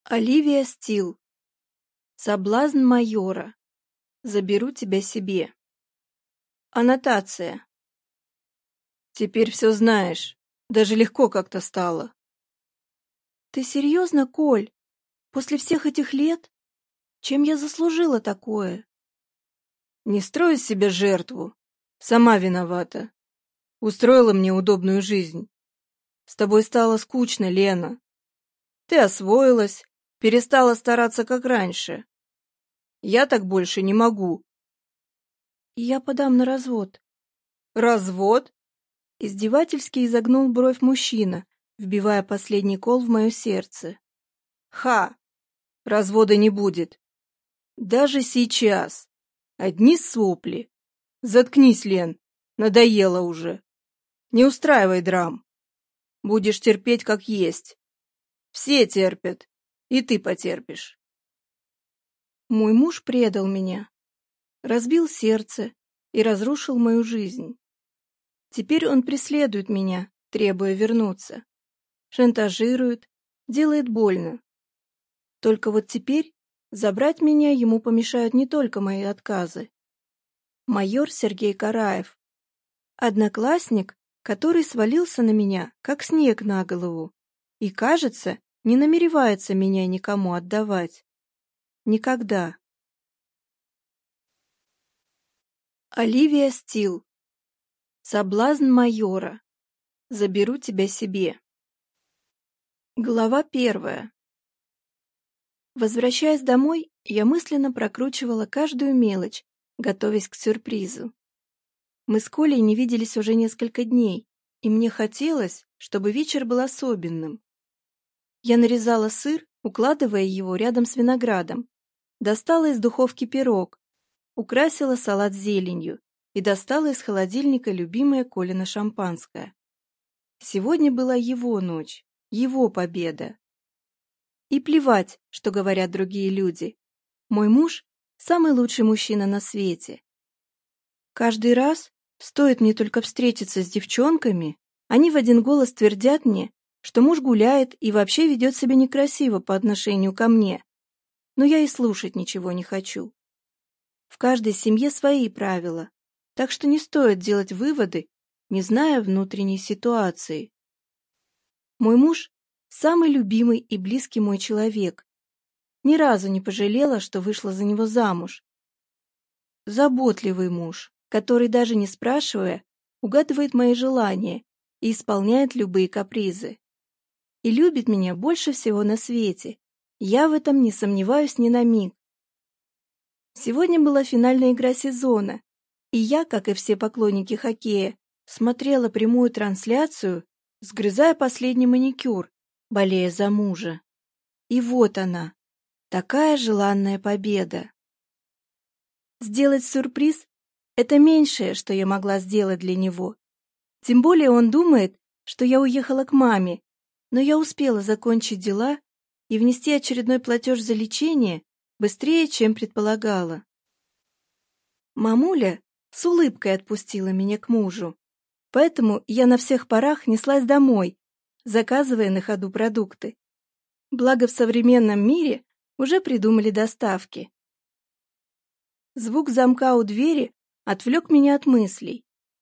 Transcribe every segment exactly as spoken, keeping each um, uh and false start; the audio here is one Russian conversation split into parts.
Оливия Стил. Соблазн майора. Заберу тебя себе. Аннотация. Теперь все знаешь. Даже легко как-то стало. Ты серьезно, Коль? После всех этих лет? Чем я заслужила такое? Не строй из себя жертву. Сама виновата. Устроила мне удобную жизнь. С тобой стало скучно, Лена. Ты освоилась, перестала стараться, как раньше. Я так больше не могу. Я подам на развод. Развод? Издевательски изогнул бровь мужчина, вбивая последний кол в мое сердце. Ха! Развода не будет. Даже сейчас. Одни сопли. Заткнись, Лен. Надоело уже. Не устраивай драм. Будешь терпеть как есть. Все терпят. И ты потерпишь. Мой муж предал меня. Разбил сердце и разрушил мою жизнь. Теперь он преследует меня, требуя вернуться. Шантажирует, делает больно. Только вот теперь забрать меня ему помешают не только мои отказы. Майор Сергей Караев. Одноклассник, который свалился на меня, как снег на голову, и, кажется, не намеревается меня никому отдавать. Никогда. Оливия Стил. Соблазн майора. Заберу тебя себе. Глава первая. Возвращаясь домой, я мысленно прокручивала каждую мелочь, готовясь к сюрпризу. Мы с Колей не виделись уже несколько дней, и мне хотелось, чтобы вечер был особенным. Я нарезала сыр, укладывая его рядом с виноградом, достала из духовки пирог, украсила салат зеленью и достала из холодильника любимое Колино шампанское. Сегодня была его ночь, его победа. И плевать, что говорят другие люди. Мой муж – самый лучший мужчина на свете. Каждый раз, стоит мне только встретиться с девчонками, они в один голос твердят мне, что муж гуляет и вообще ведет себя некрасиво по отношению ко мне. Но я и слушать ничего не хочу. В каждой семье свои правила, так что не стоит делать выводы, не зная внутренней ситуации. Мой муж – самый любимый и близкий мой человек. Ни разу не пожалела, что вышла за него замуж. Заботливый муж, который, даже не спрашивая, угадывает мои желания и исполняет любые капризы. И любит меня больше всего на свете. Я в этом не сомневаюсь ни на миг. Сегодня была финальная игра сезона, и я, как и все поклонники хоккея, смотрела прямую трансляцию, сгрызая последний маникюр, болея за мужа. И вот она, такая желанная победа. Сделать сюрприз – это меньшее, что я могла сделать для него. Тем более он думает, что я уехала к маме, но я успела закончить дела и внести очередной платеж за лечение быстрее, чем предполагала. Мамуля с улыбкой отпустила меня к мужу, поэтому я на всех парах неслась домой, заказывая на ходу продукты. Благо в современном мире уже придумали доставки. Звук замка у двери отвлек меня от мыслей.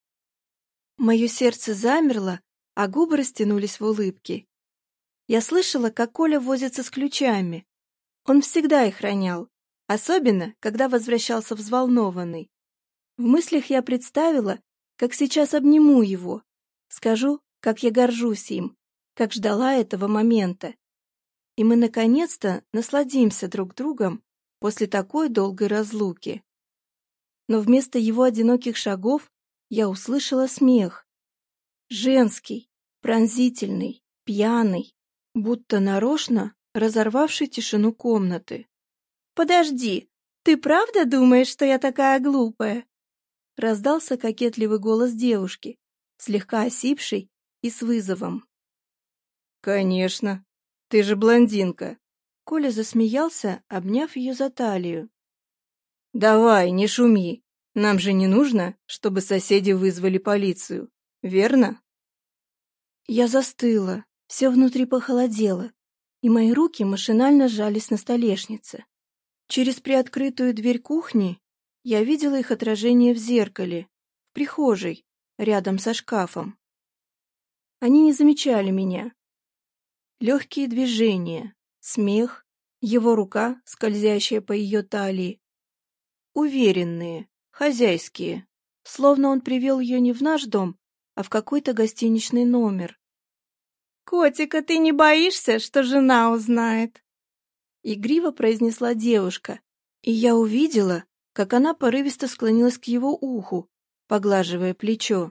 Мое сердце замерло, а губы растянулись в улыбке. Я слышала, как Коля возится с ключами. Он всегда их ронял, особенно, когда возвращался взволнованный. В мыслях я представила, как сейчас обниму его, скажу, как я горжусь им, как ждала этого момента. И мы наконец-то насладимся друг другом после такой долгой разлуки. Но вместо его одиноких шагов я услышала смех. Женский, пронзительный, пьяный, будто нарочно разорвавший тишину комнаты. «Подожди, ты правда думаешь, что я такая глупая?» Раздался кокетливый голос девушки, слегка осипший и с вызовом. «Конечно, ты же блондинка!» Коля засмеялся, обняв ее за талию. «Давай, не шуми, нам же не нужно, чтобы соседи вызвали полицию, верно?» Я застыла, все внутри похолодело. и мои руки машинально сжались на столешнице. Через приоткрытую дверь кухни я видела их отражение в зеркале, в прихожей, рядом со шкафом. Они не замечали меня. Легкие движения, смех, его рука, скользящая по ее талии. Уверенные, хозяйские, словно он привел ее не в наш дом, а в какой-то гостиничный номер. «Котика, ты не боишься, что жена узнает?» Игриво произнесла девушка, и я увидела, как она порывисто склонилась к его уху, поглаживая плечо.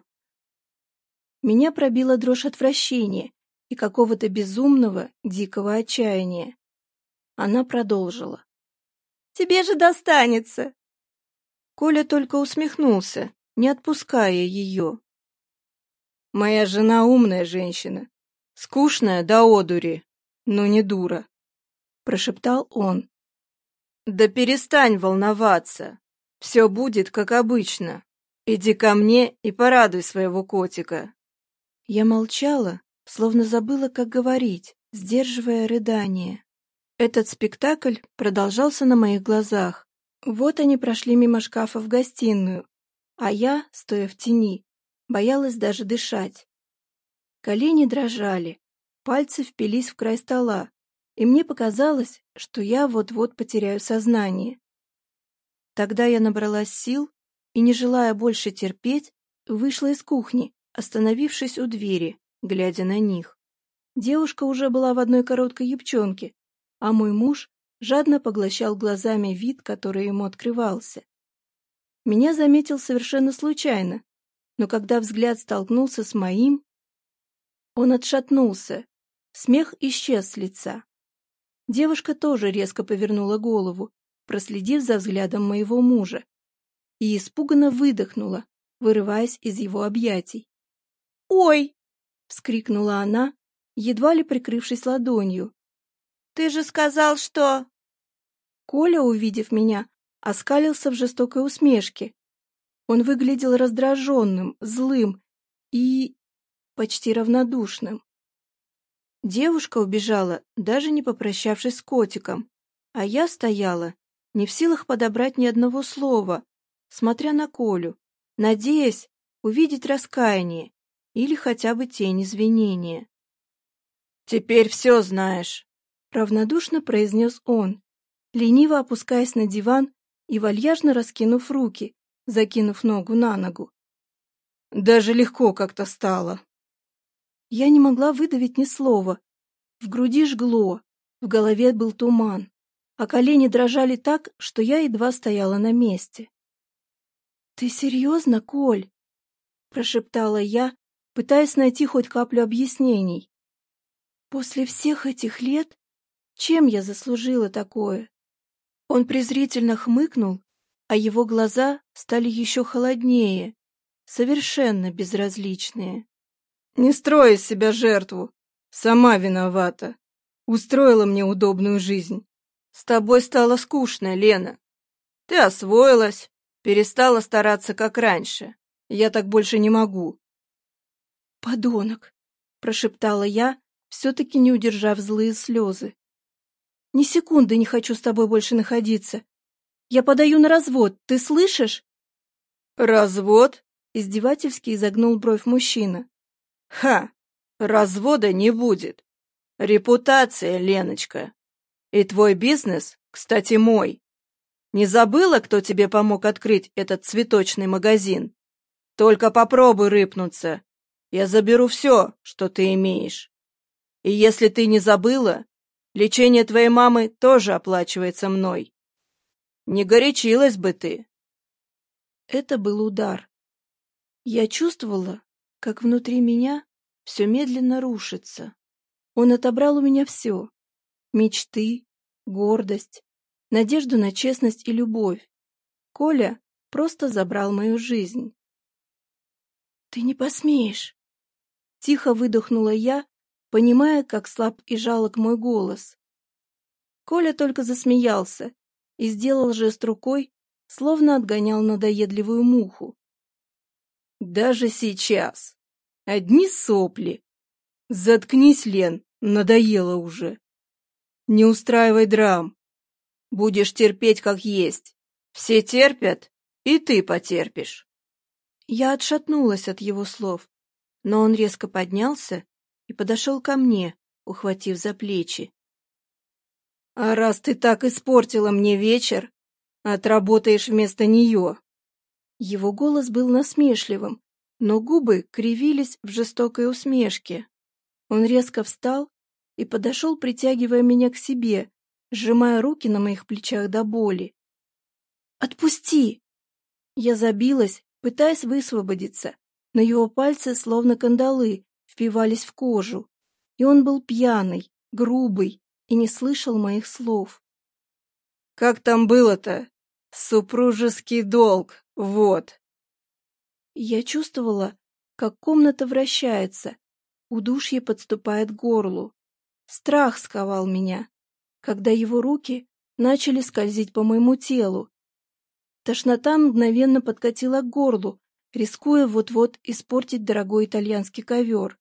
Меня пробила дрожь отвращения и какого-то безумного, дикого отчаяния. Она продолжила. «Тебе же достанется!» Коля только усмехнулся, не отпуская ее. «Моя жена умная женщина, скучная до одури, но не дура», — прошептал он. «Да перестань волноваться, все будет как обычно. Иди ко мне и порадуй своего котика». Я молчала, словно забыла, как говорить, сдерживая рыдание. Этот спектакль продолжался на моих глазах. Вот они прошли мимо шкафа в гостиную, а я, стоя в тени, боялась даже дышать. Колени дрожали, пальцы впились в край стола, и мне показалось, что я вот-вот потеряю сознание. Тогда я набралась сил и, не желая больше терпеть, вышла из кухни, остановившись у двери, глядя на них. Девушка уже была в одной короткой юбчонке, а мой муж жадно поглощал глазами вид, который ему открывался. Меня заметил совершенно случайно, но когда взгляд столкнулся с моим, он отшатнулся, смех исчез с лица. Девушка тоже резко повернула голову, проследив за взглядом моего мужа, и испуганно выдохнула, вырываясь из его объятий. «Ой!» — вскрикнула она, едва ли прикрывшись ладонью. «Ты же сказал, что...» Коля, увидев меня, оскалился в жестокой усмешке. Он выглядел раздраженным, злым и почти равнодушным. Девушка убежала, даже не попрощавшись с котиком, а я стояла, не в силах подобрать ни одного слова, смотря на Колю, надеясь увидеть раскаяние или хотя бы тень извинения. «Теперь все знаешь», — равнодушно произнес он, лениво опускаясь на диван и вальяжно раскинув руки, закинув ногу на ногу. «Даже легко как-то стало». Я не могла выдавить ни слова. В груди жгло, в голове был туман, а колени дрожали так, что я едва стояла на месте. «Ты серьезно, Коль?» — прошептала я, пытаясь найти хоть каплю объяснений. «После всех этих лет? Чем я заслужила такое?» Он презрительно хмыкнул, а его глаза стали еще холоднее, совершенно безразличные. «Не строй из себя жертву. Сама виновата. Устроила мне удобную жизнь. С тобой стало скучно, Лена. Ты освоилась, перестала стараться, как раньше. Я так больше не могу». «Подонок!» — прошептала я, все-таки не удержав злые слезы. «Ни секунды не хочу с тобой больше находиться. Я подаю на развод, ты слышишь?» «Развод?» — издевательски изогнул бровь мужчина. «Ха! Развода не будет. Репутация, Леночка. И твой бизнес, кстати, мой. Не забыла, кто тебе помог открыть этот цветочный магазин? Только попробуй рыпнуться. Я заберу все, что ты имеешь. И если ты не забыла, лечение твоей мамы тоже оплачивается мной. Не горячилась бы ты». Это был удар. Я чувствовала, как внутри меня все медленно рушится. Он отобрал у меня все — мечты, гордость, надежду на честность и любовь. Коля просто забрал мою жизнь. «Ты не посмеешь!» Тихо выдохнула я, понимая, как слаб и жалок мой голос. Коля только засмеялся и сделал жест рукой, словно отгонял надоедливую муху. «Даже сейчас! Одни сопли! Заткнись, Лен, надоело уже!» Не устраивай драм. Будешь терпеть как есть. Все терпят, и ты потерпишь. Я отшатнулась от его слов, но он резко поднялся и подошел ко мне, ухватив за плечи. А раз ты так испортила мне вечер, отработаешь вместо нее. Его голос был насмешливым, но губы кривились в жестокой усмешке. Он резко встал и подошел, притягивая меня к себе, сжимая руки на моих плечах до боли. «Отпусти!» Я забилась, пытаясь высвободиться, но его пальцы, словно кандалы, впивались в кожу, и он был пьяный, грубый и не слышал моих слов. «Как там было-то? Супружеский долг, вот!» Я чувствовала, как комната вращается, удушье подступает к горлу. Страх сковал меня, когда его руки начали скользить по моему телу. Тошнота мгновенно подкатила к горлу, рискуя вот-вот испортить дорогой итальянский ковер.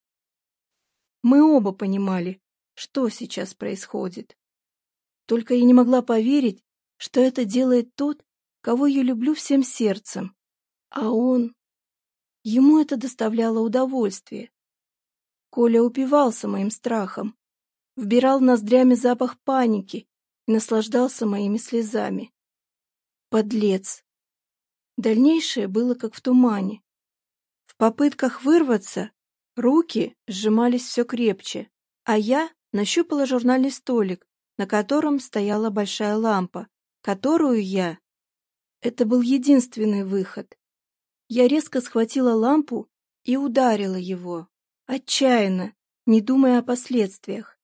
Мы оба понимали, что сейчас происходит. Только я не могла поверить, что это делает тот, кого я люблю всем сердцем. А он... Ему это доставляло удовольствие. Коля упивался моим страхом, вбирал ноздрями запах паники и наслаждался моими слезами. Подлец! Дальнейшее было как в тумане. В попытках вырваться руки сжимались все крепче, а я нащупала журнальный столик, на котором стояла большая лампа, которую я... Это был единственный выход. Я резко схватила лампу и ударила его, отчаянно, не думая о последствиях.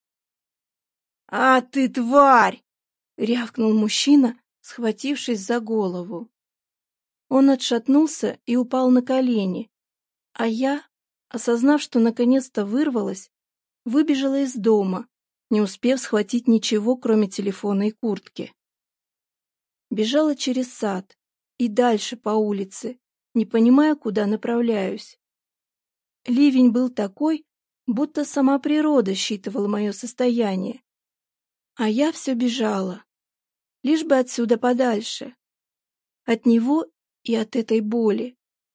«А ты тварь!» — рявкнул мужчина, схватившись за голову. Он отшатнулся и упал на колени, а я, осознав, что наконец-то вырвалась, выбежала из дома, не успев схватить ничего, кроме телефона и куртки. Бежала через сад и дальше по улице, не понимая, куда направляюсь. Ливень был такой, будто сама природа считывала мое состояние. А я все бежала, лишь бы отсюда подальше, от него и от этой боли.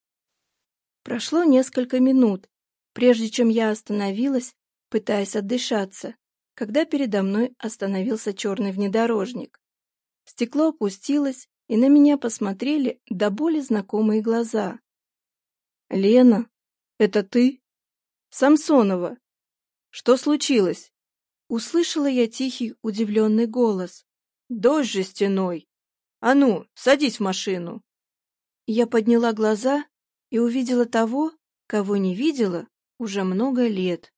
Прошло несколько минут, прежде чем я остановилась, пытаясь отдышаться, когда передо мной остановился черный внедорожник. Стекло опустилось, и на меня посмотрели до боли знакомые глаза. «Лена, это ты? Самсонова? Что случилось?» Услышала я тихий, удивленный голос. «Дождь жестяной! А ну, садись в машину!» Я подняла глаза и увидела того, кого не видела уже много лет.